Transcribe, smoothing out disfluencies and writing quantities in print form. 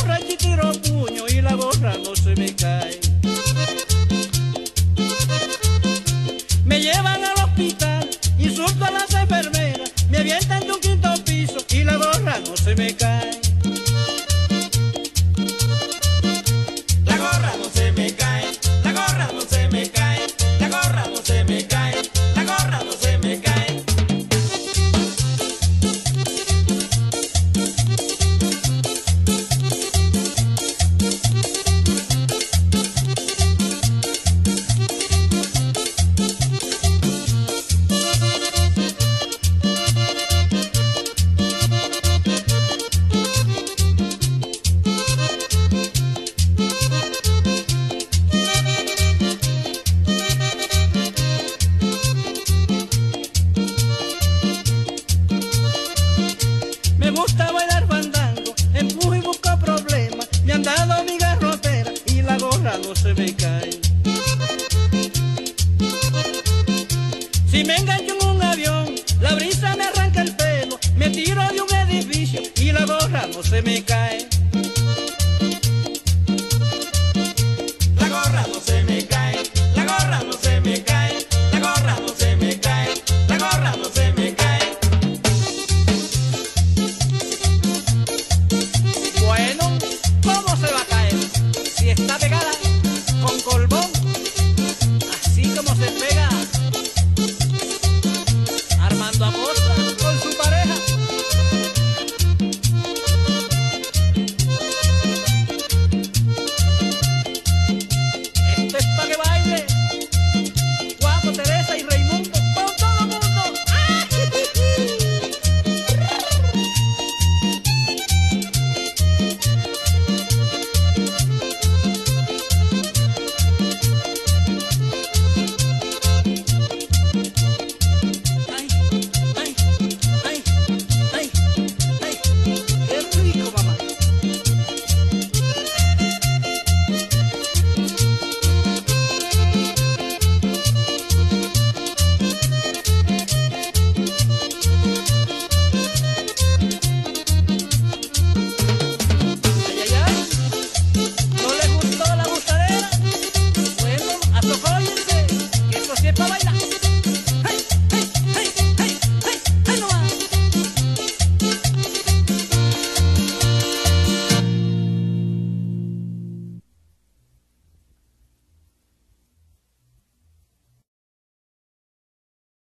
borracho y tiro puño y la gorra no se me cae. Me llevan al hospital, insulto a las enfermeras, me avientan de un quinto piso y la gorra no se me cae. La gorra no se me cae, la gorra no se me cae, la gorra no se me cae, la gorra no se me cae. Me gusta bailar fandango, empujo y busco problemas, me han dado mi garrotera y la gorra no se me cae. Si me engancho en un avión, la brisa me arranca el pelo, me tiro de un edificio y la gorra no se me cae. La gorra no se me cae, la gorra no se me cae, la gorra no se me cae, la gorra no se me cae. Bueno, ¿cómo se va a caer? Si está pegada con colbón, así como se pega Armando Acosta con su pareja. Esto es pa' que baile Guapo, Teresa y Raimundo con todo el mundo. ¡Ah! Ay, ay, ay, ay, ay, qué rico, mamá. Ay, ay, ay, ¿no les gustó la gustadera? Bueno, asocóllense, que eso sí es para bailar.